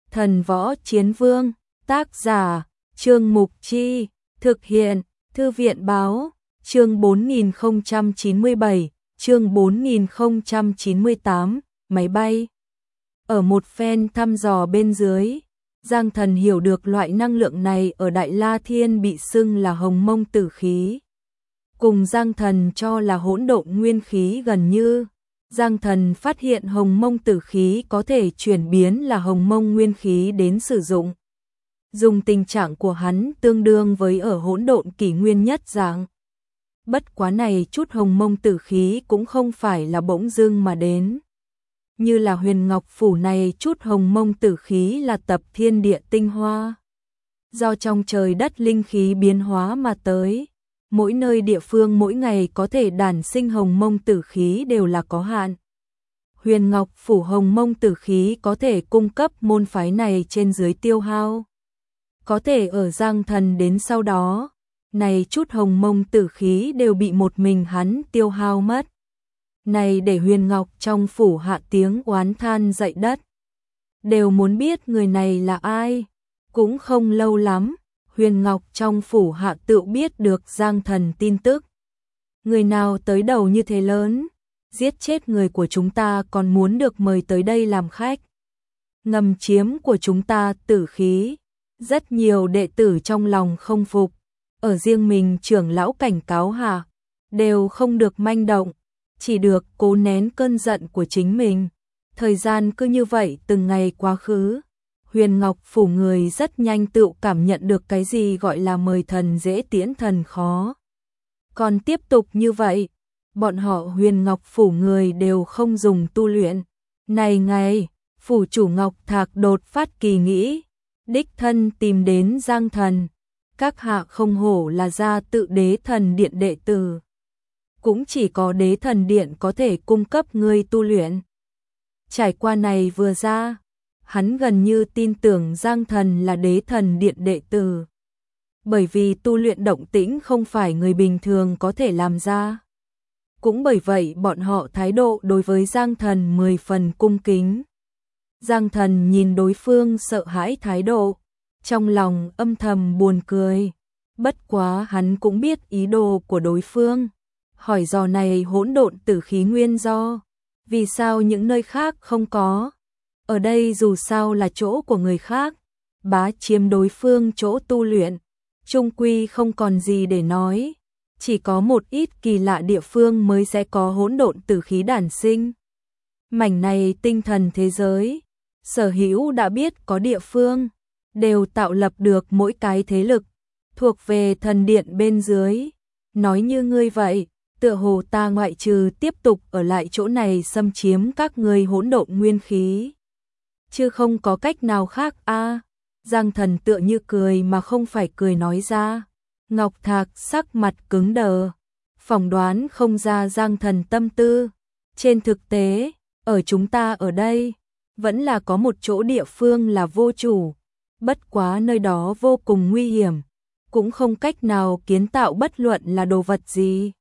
Thần Võ Chiến Vương, tác giả, Trương Mục Chi, thực hiện, Thư viện Báo, chương 4097, chương 4098, máy bay. Ở một phen thăm dò bên dưới, Giang Thần hiểu được loại năng lượng này ở Đại La Thiên bị xưng là hồng mông tử khí. Cùng Giang Thần cho là hỗn độn nguyên khí gần như. Giang Thần phát hiện hồng mông tử khí có thể chuyển biến là hồng mông nguyên khí đến sử dụng. Dùng tình trạng của hắn tương đương với ở hỗn độn kỷ nguyên nhất dạng. Bất quá này chút hồng mông tử khí cũng không phải là bỗng dưng mà đến. Như là Huyền Ngọc Phủ này chút hồng mông tử khí là tập thiên địa tinh hoa. Do trong trời đất linh khí biến hóa mà tới. Mỗi nơi địa phương mỗi ngày có thể đản sinh hồng mông tử khí đều là có hạn. Huyền Ngọc Phủ hồng mông tử khí có thể cung cấp môn phái này trên dưới tiêu hao. Có thể ở Giang Thần đến sau đó, này chút hồng mông tử khí đều bị một mình hắn tiêu hao mất. Này để Huyền Ngọc trong phủ hạ tiếng oán than dậy đất. Đều muốn biết người này là ai. Cũng không lâu lắm, Huyền Ngọc trong phủ hạ tự biết được Giang Thần tin tức. Người nào tới đầu như thế lớn, giết chết người của chúng ta còn muốn được mời tới đây làm khách. Ngầm chiếm của chúng ta tử khí. Rất nhiều đệ tử trong lòng không phục. Ở riêng mình trưởng lão cảnh cáo hạ, đều không được manh động. Chỉ được cố nén cơn giận của chính mình. Thời gian cứ như vậy từng ngày quá khứ. Huyền Ngọc Phủ người rất nhanh tự cảm nhận được cái gì gọi là mời thần dễ tiễn thần khó. Còn tiếp tục như vậy, bọn họ Huyền Ngọc Phủ người đều không dùng tu luyện. Này ngày, phủ chủ Ngọc Thạc đột phát kỳ nghĩ, đích thân tìm đến Giang Thần. Các hạ không hổ là gia tự Đế Thần Điện đệ tử. Cũng chỉ có Đế Thần Điện có thể cung cấp ngươi tu luyện. Trải qua này vừa ra, hắn gần như tin tưởng Giang Thần là Đế Thần Điện đệ tử. Bởi vì tu luyện động tĩnh không phải người bình thường có thể làm ra. Cũng bởi vậy bọn họ thái độ đối với Giang Thần 10 phần cung kính. Giang Thần nhìn đối phương sợ hãi thái độ, trong lòng âm thầm buồn cười. Bất quá hắn cũng biết ý đồ của đối phương. Hỏi dò này hỗn độn tử khí nguyên do. Vì sao những nơi khác không có? Ở đây dù sao là chỗ của người khác. Bá chiếm đối phương chỗ tu luyện. Trung quy không còn gì để nói. Chỉ có một ít kỳ lạ địa phương mới sẽ có hỗn độn tử khí đản sinh. Mảnh này tinh thần thế giới. Sở hữu đã biết có địa phương. Đều tạo lập được mỗi cái thế lực. Thuộc về thần điện bên dưới. Nói như ngươi vậy. Tựa hồ ta ngoại trừ tiếp tục ở lại chỗ này xâm chiếm các ngươi hỗn độn nguyên khí. Chứ không có cách nào khác a. Giang Thần tựa như cười mà không phải cười nói ra. Ngọc Thạc sắc mặt cứng đờ. Phỏng đoán không ra Giang Thần tâm tư. Trên thực tế, ở chúng ta ở đây, vẫn là có một chỗ địa phương là vô chủ. Bất quá nơi đó vô cùng nguy hiểm. Cũng không cách nào kiến tạo bất luận là đồ vật gì.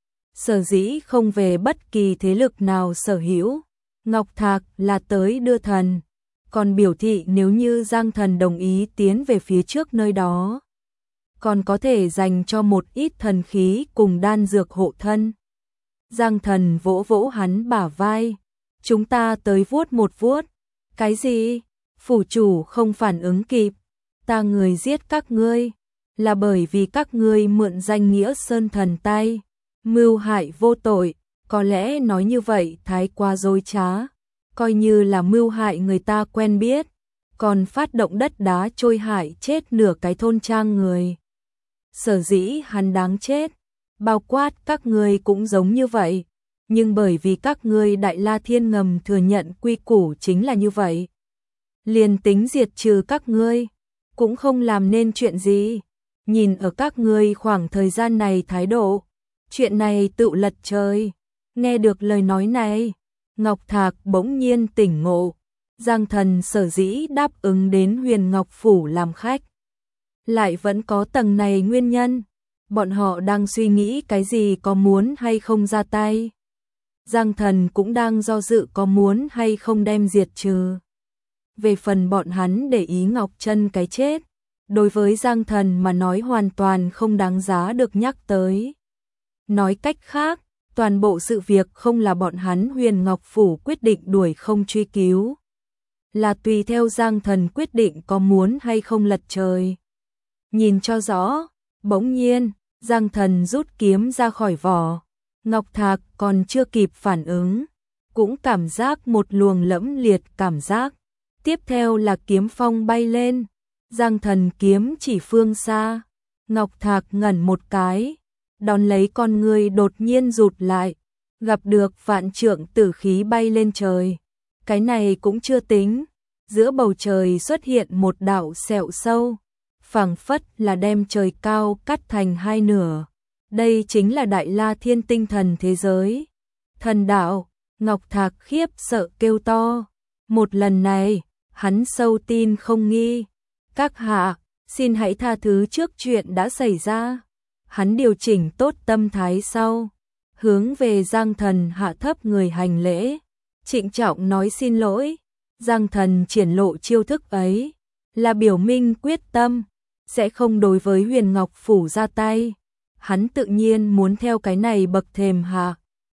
Sở dĩ không về bất kỳ thế lực nào sở hữu. Ngọc Thạc là tới đưa thần. Còn biểu thị nếu như Giang Thần đồng ý tiến về phía trước nơi đó. Còn có thể dành cho một ít thần khí cùng đan dược hộ thân. Giang Thần vỗ vỗ hắn bả vai. Chúng ta tới vuốt một vuốt. Cái gì? Phủ chủ không phản ứng kịp. Ta người giết các ngươi. Là bởi vì các ngươi mượn danh nghĩa Sơn Thần tay. Mưu hại vô tội. Có lẽ nói như vậy thái quá dối trá. Coi như là mưu hại người ta quen biết. Còn phát động đất đá trôi hại chết nửa cái thôn trang người. Sở dĩ hắn đáng chết. Bao quát các ngươi cũng giống như vậy. Nhưng bởi vì các ngươi Đại La Thiên ngầm thừa nhận quy củ chính là như vậy. Liền tính diệt trừ các ngươi. Cũng không làm nên chuyện gì. Nhìn ở các ngươi khoảng thời gian này thái độ. Chuyện này tự lật trời. Nghe được lời nói này. Ngọc Thạc bỗng nhiên tỉnh ngộ. Giang Thần sở dĩ đáp ứng đến Huyền Ngọc Phủ làm khách. Lại vẫn có tầng này nguyên nhân. Bọn họ đang suy nghĩ cái gì có muốn hay không ra tay. Giang Thần cũng đang do dự có muốn hay không đem diệt trừ. về phần bọn hắn để ý Ngọc Trân cái chết, đối với Giang Thần mà nói hoàn toàn không đáng giá được nhắc tới. Nói cách khác, toàn bộ sự việc không là bọn hắn Huyền Ngọc Phủ quyết định đuổi không truy cứu, là tùy theo Giang Thần quyết định có muốn hay không lật trời. Nhìn cho rõ, bỗng nhiên, Giang Thần rút kiếm ra khỏi vỏ, Ngọc Thạc còn chưa kịp phản ứng, cũng cảm giác một luồng lẫm liệt cảm giác. Tiếp theo là kiếm phong bay lên, Giang Thần kiếm chỉ phương xa, Ngọc Thạc ngẩn một cái, đón lấy con người đột nhiên rụt lại, gặp được vạn trượng tử khí bay lên trời. Cái này cũng chưa tính, giữa bầu trời xuất hiện một đạo sẹo sâu, phảng phất là đem trời cao cắt thành hai nửa. Đây chính là Đại La Thiên tinh thần thế giới. Thần đạo, Ngọc Thạc khiếp sợ kêu to. Một lần này, hắn sâu tin không nghi. Các hạ, xin hãy tha thứ trước chuyện đã xảy ra. Hắn điều chỉnh tốt tâm thái sau, hướng về Giang Thần hạ thấp người hành lễ, trịnh trọng nói xin lỗi. Giang Thần triển lộ chiêu thức ấy, là biểu minh quyết tâm, sẽ không đối với Huyền Ngọc Phủ ra tay. Hắn tự nhiên muốn theo cái này bậc thềm hạ.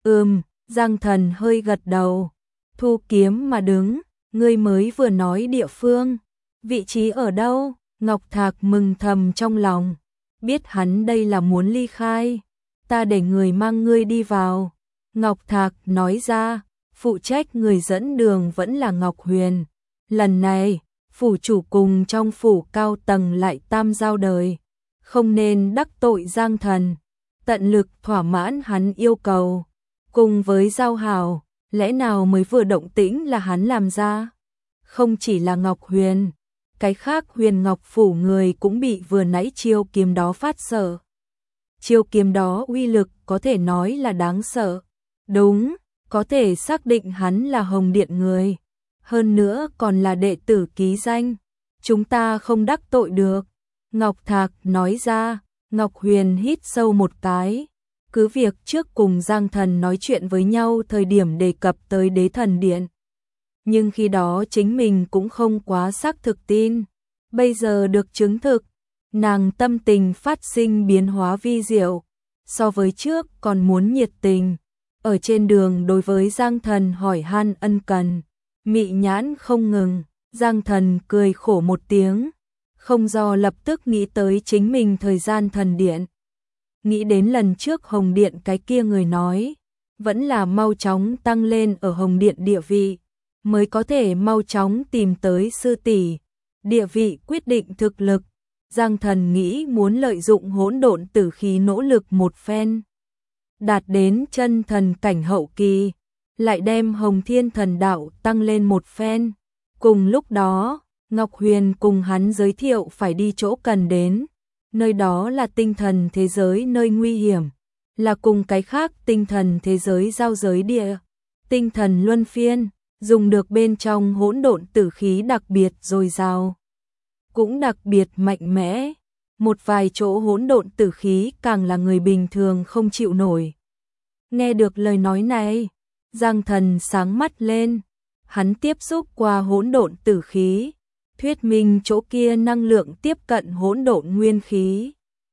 Giang Thần hơi gật đầu, thu kiếm mà đứng, ngươi mới vừa nói địa phương, vị trí ở đâu? Ngọc Thạc mừng thầm trong lòng, biết hắn đây là muốn ly khai, ta để người mang ngươi đi vào. Ngọc Thạc nói ra, phụ trách người dẫn đường vẫn là Ngọc Huyền. Lần này, phủ chủ cùng trong phủ cao tầng lại tam giao đời, không nên đắc tội Giang Thần, tận lực thỏa mãn hắn yêu cầu. Cùng với giao hảo, lẽ nào mới vừa động tĩnh là hắn làm ra? Không chỉ là Ngọc Huyền, cái khác Huyền Ngọc Phủ người cũng bị vừa nãy chiêu kiếm đó phát sợ. Chiêu kiếm đó uy lực có thể nói là đáng sợ. Đúng, có thể xác định hắn là Hồng Điện người. Hơn nữa còn là đệ tử ký danh. Chúng ta không đắc tội được. Ngọc Thạc nói ra. Ngọc Huyền hít sâu một cái. Cứ việc trước cùng Giang Thần nói chuyện với nhau thời điểm đề cập tới Đế Thần Điện, nhưng khi đó chính mình cũng không quá xác thực tin. Bây giờ được chứng thực, nàng tâm tình phát sinh biến hóa vi diệu, so với trước còn muốn nhiệt tình. Ở trên đường đối với Giang Thần hỏi han ân cần, mị nhãn không ngừng. Giang Thần cười khổ một tiếng, không do lập tức nghĩ tới chính mình thời gian thần điện. Nghĩ đến lần trước Hồng Điện cái kia người nói, vẫn là mau chóng tăng lên ở Hồng Điện địa vị, mới có thể mau chóng tìm tới sư tỷ. Địa vị quyết định thực lực. Giang Thần nghĩ muốn lợi dụng hỗn độn tử khí nỗ lực một phen, đạt đến chân thần cảnh hậu kỳ, lại đem Hồng Thiên thần đạo tăng lên một phen. Cùng lúc đó, Ngọc Huyền cùng hắn giới thiệu phải đi chỗ cần đến. Nơi đó là tinh thần thế giới nơi nguy hiểm, là cùng cái khác tinh thần thế giới giao giới địa. Tinh thần luân phiên, dùng được bên trong hỗn độn tử khí đặc biệt dồi dào, cũng đặc biệt mạnh mẽ. Một vài chỗ hỗn độn tử khí càng là người bình thường không chịu nổi. Nghe được lời nói này, Giang Thần sáng mắt lên, hắn tiếp xúc qua hỗn độn tử khí, thuyết minh chỗ kia năng lượng tiếp cận hỗn độn nguyên khí.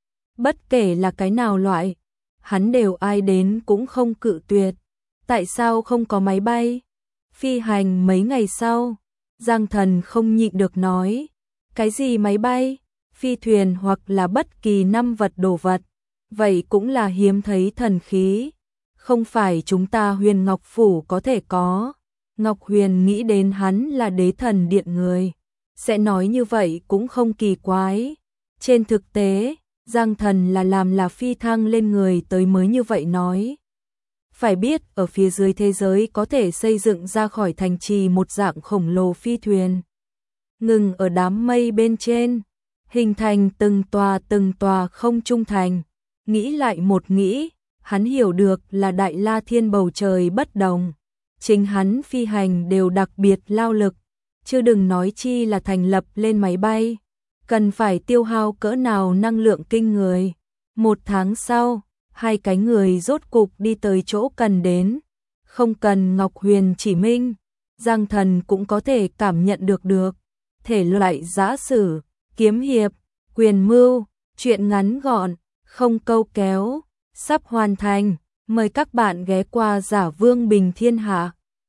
Bất kể là cái nào loại, hắn đều ai đến cũng không cự tuyệt. Tại sao không có máy bay? Phi hành mấy ngày sau, Giang Thần không nhịn được nói, cái gì máy bay? Phi thuyền hoặc là bất kỳ năm vật đồ vật, vậy cũng là hiếm thấy thần khí, không phải chúng ta Huyền Ngọc Phủ có thể có. Ngọc Huyền nghĩ đến hắn là Đế Thần Điện người, sẽ nói như vậy cũng không kỳ quái. Trên thực tế, Giang Thần là phi thăng lên người tới mới như vậy nói. Phải biết ở phía dưới thế giới có thể xây dựng ra khỏi thành trì một dạng khổng lồ phi thuyền, ngừng ở đám mây bên trên, hình thành từng tòa không trung thành. Nghĩ lại một nghĩ, hắn hiểu được là Đại La Thiên bầu trời bất đồng, chính hắn phi hành đều đặc biệt lao lực, chứ đừng nói chi là thành lập lên máy bay, cần phải tiêu hao cỡ nào năng lượng kinh người. Một tháng sau, hai cái người rốt cục đi tới chỗ cần đến, không cần Ngọc Huyền chỉ minh, Giang Thần cũng có thể cảm nhận được. Thể loại giã sử, kiếm hiệp, quyền mưu, truyện ngắn gọn, không câu kéo, sắp hoàn thành. Mời các bạn ghé qua Giả Vương Bình Thiên Hạ.